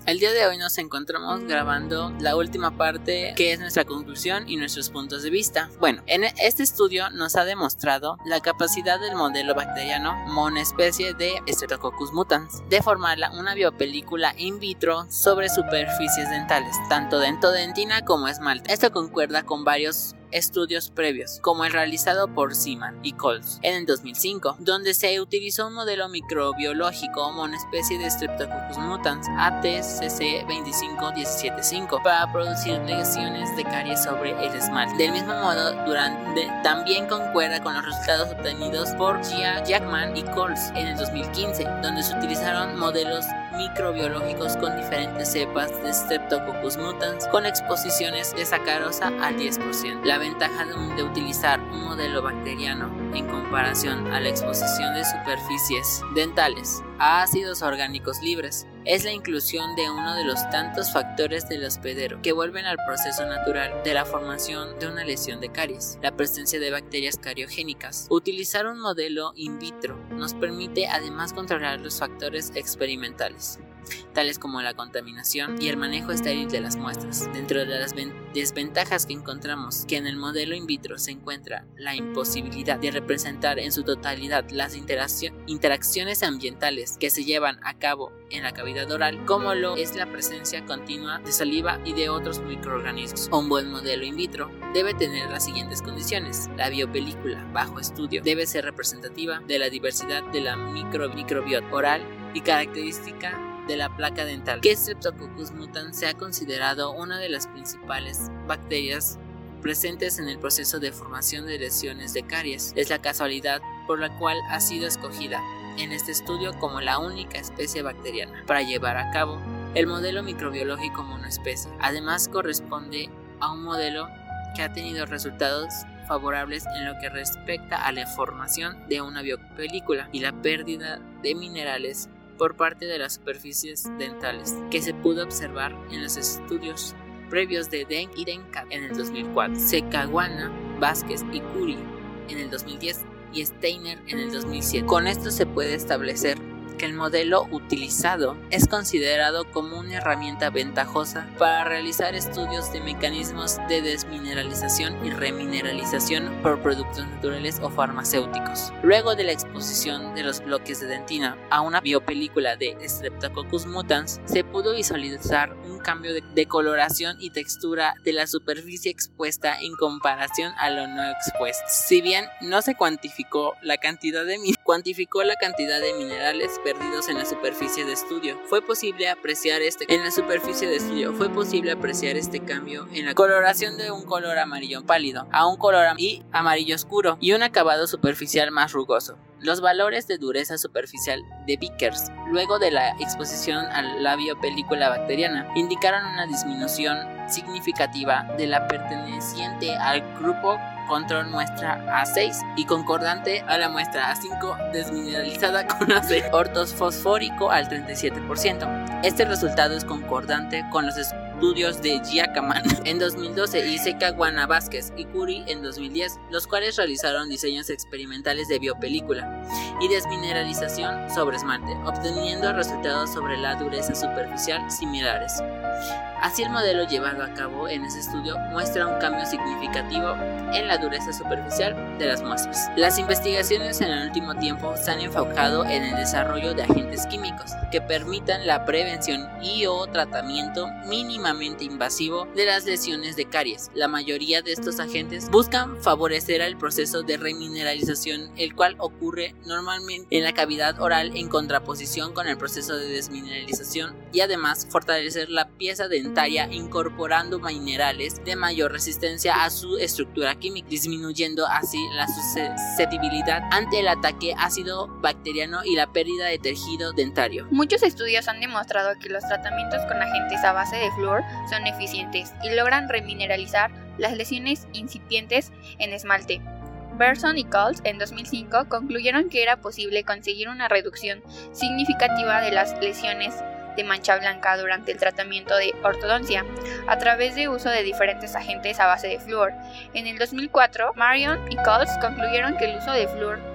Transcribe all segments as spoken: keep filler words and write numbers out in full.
El día de hoy nos encontramos grabando la última parte, que es nuestra conclusión y nuestros puntos de vista. Bueno, en este estudio nos ha demostrado la capacidad del modelo bacteriano monoespecie de Streptococcus mutans de formarla una biopelícula in vitro sobre superficies dentales, tanto dentodentina como esmalte. Esto concuerda con varios estudios previos, como el realizado por Seaman y Coles en el dos mil cinco, donde se utilizó un modelo microbiológico monoespecie de Streptococcus mutans A T C C dos cinco uno siete cinco para producir lesiones de caries sobre el esmalte. Del mismo modo, durante, también concuerda con los resultados obtenidos por Gia, Jackman y Coles en el dos mil quince, donde se utilizaron modelos microbiológicos con diferentes cepas de Streptococcus mutans con exposiciones de sacarosa al diez por ciento. La ventaja de, de utilizar un modelo bacteriano en comparación a la exposición de superficies dentales a ácidos orgánicos libres es la inclusión de uno de los tantos factores del hospedero que vuelven al proceso natural de la formación de una lesión de caries, la presencia de bacterias cariogénicas. Utilizar un modelo in vitro nos permite además controlar los factores experimentales, tales como la contaminación y el manejo estéril de las muestras. Dentro de las desventajas que encontramos que en el modelo in vitro se encuentra la imposibilidad de representar en su totalidad las interacciones ambientales que se llevan a cabo en la cavidad oral, como lo es la presencia continua de saliva y de otros microorganismos. Un buen modelo in vitro debe tener las siguientes condiciones: la biopelícula bajo estudio debe ser representativa de la diversidad de la micro microbiota oral y característica de la placa dental, que Streptococcus mutans se ha considerado una de las principales bacterias presentes en el proceso de formación de lesiones de caries. Es la casualidad por la cual ha sido escogida en este estudio como la única especie bacteriana para llevar a cabo el modelo microbiológico monoespecie. Además, corresponde a un modelo que ha tenido resultados favorables en lo que respecta a la formación de una biopelícula y la pérdida de minerales por parte de las superficies dentales, que se pudo observar en los estudios previos de Deng y Denkat en el dos mil cuatro, Secaguana, Vázquez y Curie en el dos mil diez y Steiner en el dos mil siete. Con esto se puede establecer que el modelo utilizado es considerado como una herramienta ventajosa para realizar estudios de mecanismos de desmineralización y remineralización por productos naturales o farmacéuticos. Luego de la exposición de los bloques de dentina a una biopelícula de Streptococcus mutans, se pudo visualizar un cambio de, de coloración y textura de la superficie expuesta en comparación a lo no expuesto. Si bien no se cuantificó la cantidad de, cuantificó la cantidad de minerales perdidos en la superficie de estudio, fue posible apreciar este en la superficie de estudio fue posible apreciar este cambio en la coloración de un color amarillo pálido a un color am- y amarillo oscuro y un acabado superficial más rugoso. Los valores de dureza superficial de Vickers luego de la exposición a la biopelícula bacteriana indicaron una disminución significativa de la perteneciente al grupo control muestra A seis y concordante a la muestra A cinco desmineralizada con A seis, ortofosfórico al treinta y siete por ciento. Este resultado es concordante con los estudios de Giacoman en dos mil doce y Secaguana, Vázquez y Curie en dos mil diez, los cuales realizaron diseños experimentales de biopelícula y desmineralización sobre esmalte, obteniendo resultados sobre la dureza superficial similares. Así, el modelo llevado a cabo en ese estudio muestra un cambio significativo en la dureza superficial de las muestras. Las investigaciones en el último tiempo se han enfocado en el desarrollo de agentes químicos que permitan la prevención y o tratamiento mínimamente invasivo de las lesiones de caries. La mayoría de estos agentes buscan favorecer el proceso de remineralización, el cual ocurre normalmente en la cavidad oral en contraposición con el proceso de desmineralización, y además fortalecer la pieza dentaria incorporando minerales de mayor resistencia a su estructura química, disminuyendo así la susceptibilidad ante el ataque ácido bacteriano y la pérdida de tejido dentario. Muchos estudios han demostrado que los tratamientos con agentes a base de flúor son eficientes y logran remineralizar las lesiones incipientes en esmalte. Berson y Coles en dos mil cinco concluyeron que era posible conseguir una reducción significativa de las lesiones de mancha blanca durante el tratamiento de ortodoncia a través de uso de diferentes agentes a base de flúor. En el dos mil cuatro, Marion y Coles concluyeron que el uso de flúor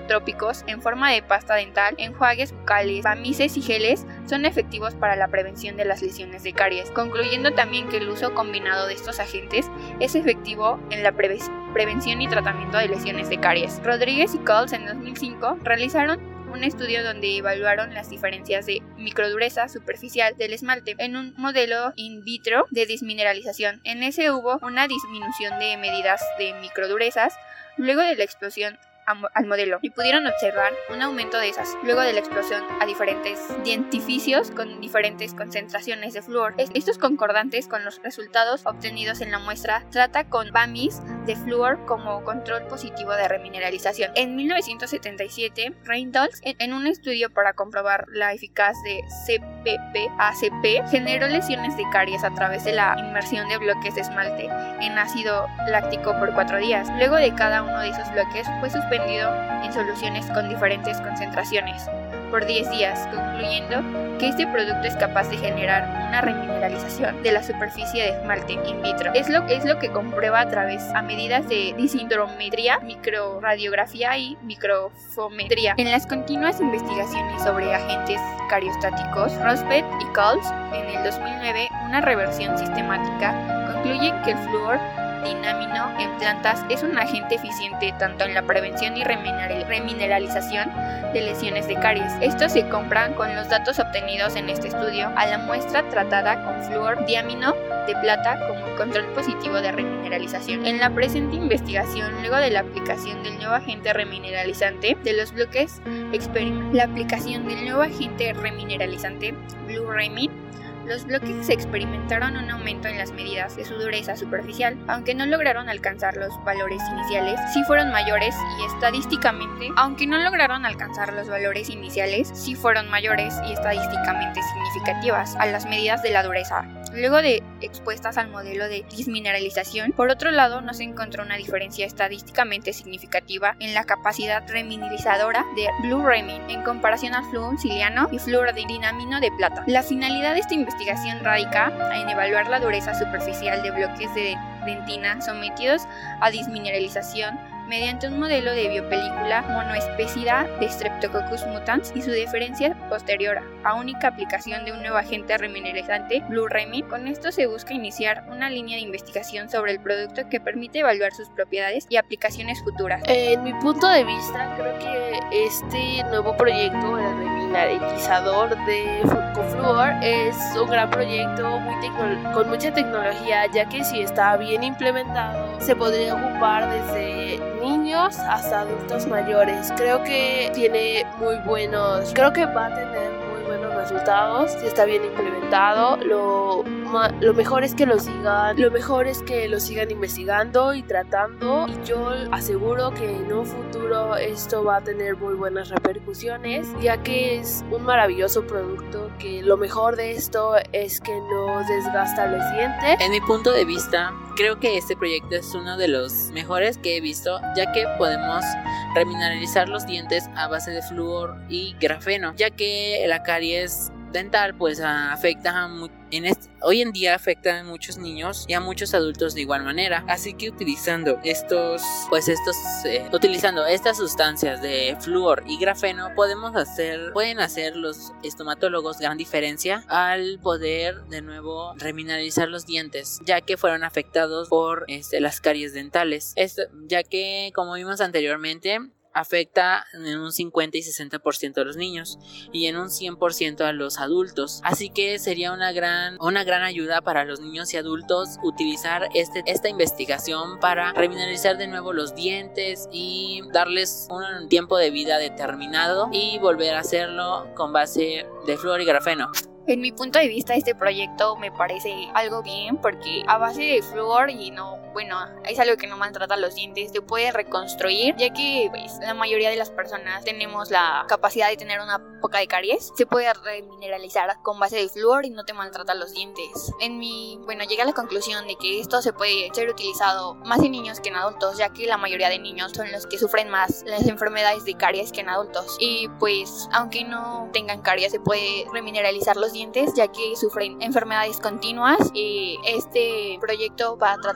isotrópicos en forma de pasta dental, enjuagues bucales, bamices y geles son efectivos para la prevención de las lesiones de caries, concluyendo también que el uso combinado de estos agentes es efectivo en la preve- prevención y tratamiento de lesiones de caries. Rodríguez y Coles en dos mil cinco realizaron un estudio donde evaluaron las diferencias de microdureza superficial del esmalte en un modelo in vitro de desmineralización. En ese hubo una disminución de medidas de microdurezas luego de la explosión al modelo y pudieron observar un aumento de esas luego de la explosión a diferentes dentífilos con diferentes concentraciones de flúor. Estos concordantes con los resultados obtenidos en la muestra trata con B A M Is de flúor como control positivo de remineralización. En mil novecientos setenta y siete, Reynolds, en un estudio para comprobar la eficacia de C P P A C P, generó lesiones de caries a través de la inmersión de bloques de esmalte en ácido láctico por cuatro días. Luego de cada uno de esos bloques fue suspendido en soluciones con diferentes concentraciones por diez días, concluyendo que este producto es capaz de generar una remineralización de la superficie de esmalte in vitro. Es lo, es lo que comprueba a través a medidas de densitometría, microradiografía y microfometría. En las continuas investigaciones sobre agentes cariostáticos, Rosbeth y Coles en el dos mil nueve, una reversión sistemática, concluyen que el flúor dinamino en plantas es un agente eficiente tanto en la prevención y remineralización de lesiones de caries. Estos se compran con los datos obtenidos en este estudio a la muestra tratada con flúor diamino de plata como control positivo de remineralización. En la presente investigación, luego de la aplicación del nuevo agente remineralizante de los bloques experimentales, la aplicación del nuevo agente remineralizante Blue Remin, los bloques experimentaron un aumento en las medidas de su dureza superficial, aunque no lograron alcanzar los valores iniciales, sí fueron mayores y estadísticamente, aunque no lograron alcanzar los valores iniciales, sí fueron mayores y estadísticamente significativas a las medidas de la dureza. Luego de expuestas al modelo de desmineralización, por otro lado, no se encontró una diferencia estadísticamente significativa en la capacidad remineralizadora de Blue Remin en comparación al flúor siliano y flúor de dinamino de plata. La finalidad de esta investigación radica en evaluar la dureza superficial de bloques de dentina sometidos a desmineralización mediante un modelo de biopelícula monoespecida de Streptococcus mutans y su diferencia posterior a única aplicación de un nuevo agente remineralizante Blue Remin. Con esto se busca iniciar una línea de investigación sobre el producto que permite evaluar sus propiedades y aplicaciones futuras. En mi punto de vista, creo que este nuevo proyecto, el remineralizador de con flúor, es un gran proyecto muy tecno- con mucha tecnología, ya que si está bien implementado se podría ocupar desde niños hasta adultos mayores. Creo que tiene muy buenos, creo que va a tener muy buenos resultados si está bien implementado. Lo, ma, lo mejor es que lo sigan, lo mejor es que lo sigan investigando y tratando, y yo aseguro que en un futuro esto va a tener muy buenas repercusiones, ya que es un maravilloso producto, que lo mejor de esto es que no desgasta los dientes. En mi punto de vista, creo que este proyecto es uno de los mejores que he visto, ya que podemos remineralizar los dientes a base de flúor y grafeno, ya que la caries dental pues afecta a mu- en este, hoy en día afecta a muchos niños y a muchos adultos de igual manera, así que utilizando estos pues estos eh, utilizando estas sustancias de flúor y grafeno podemos hacer pueden hacer los estomatólogos gran diferencia al poder de nuevo remineralizar los dientes, ya que fueron afectados por este, las caries dentales. Esto, ya que como vimos anteriormente, afecta en un cincuenta y sesenta por ciento a los niños y en un cien por ciento a los adultos, así que sería una gran, una gran ayuda para los niños y adultos utilizar este, esta investigación para remineralizar de nuevo los dientes y darles un tiempo de vida determinado y volver a hacerlo con base de flúor y grafeno. En mi punto de vista, este proyecto me parece algo bien porque a base de flúor y no, bueno, es algo que no maltrata los dientes, te puede reconstruir, ya que pues, la mayoría de las personas tenemos la capacidad de tener una poca de caries. Se puede remineralizar con base de flúor y no te maltrata los dientes. En mi, bueno, llegué a la conclusión de que esto se puede ser utilizado más en niños que en adultos, ya que la mayoría de niños son los que sufren más las enfermedades de caries que en adultos. Y pues, aunque no tengan caries, se puede remineralizar los dientes, ya que sufren enfermedades continuas, y este proyecto va a tratar de hacer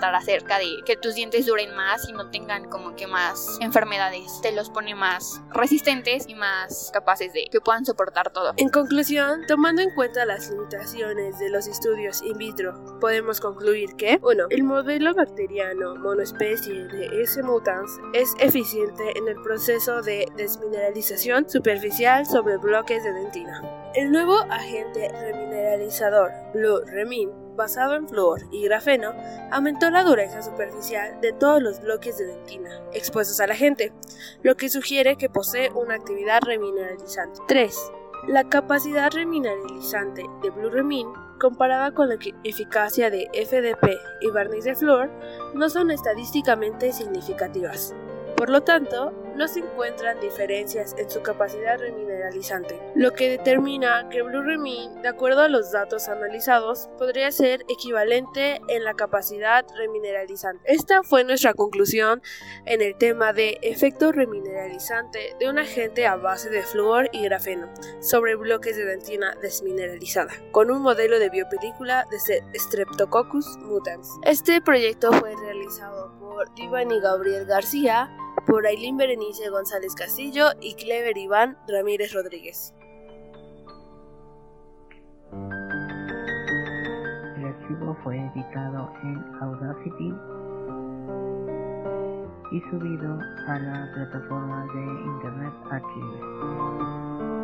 acerca de que tus dientes duren más y no tengan como que más enfermedades. Te los pone más resistentes y más capaces de que puedan soportar todo. En conclusión, tomando en cuenta las limitaciones de los estudios in vitro, podemos concluir que uno. El modelo bacteriano monoespecie de S. mutans es eficiente en el proceso de desmineralización superficial sobre bloques de dentina. El nuevo agente remineralizador Blue Remin, basado en flúor y grafeno, aumentó la dureza superficial de todos los bloques de dentina expuestos al agente, lo que sugiere que posee una actividad remineralizante. tres. La capacidad remineralizante de Blue Remin, comparada con la eficacia de F D P y barniz de flúor, no son estadísticamente significativas. Por lo tanto, no se encuentran diferencias en su capacidad remineralizante, lo que determina que Blue Remin, de acuerdo a los datos analizados, podría ser equivalente en la capacidad remineralizante. Esta fue nuestra conclusión en el tema de efecto remineralizante de un agente a base de flúor y grafeno sobre bloques de dentina desmineralizada, con un modelo de biopelícula de Streptococcus mutans. Este proyecto fue realizado por Iván y Gabriel García, por Ailín Berenice González Castillo y Clever Iván Ramírez Rodríguez. El archivo fue editado en Audacity y subido a la plataforma de Internet Archive.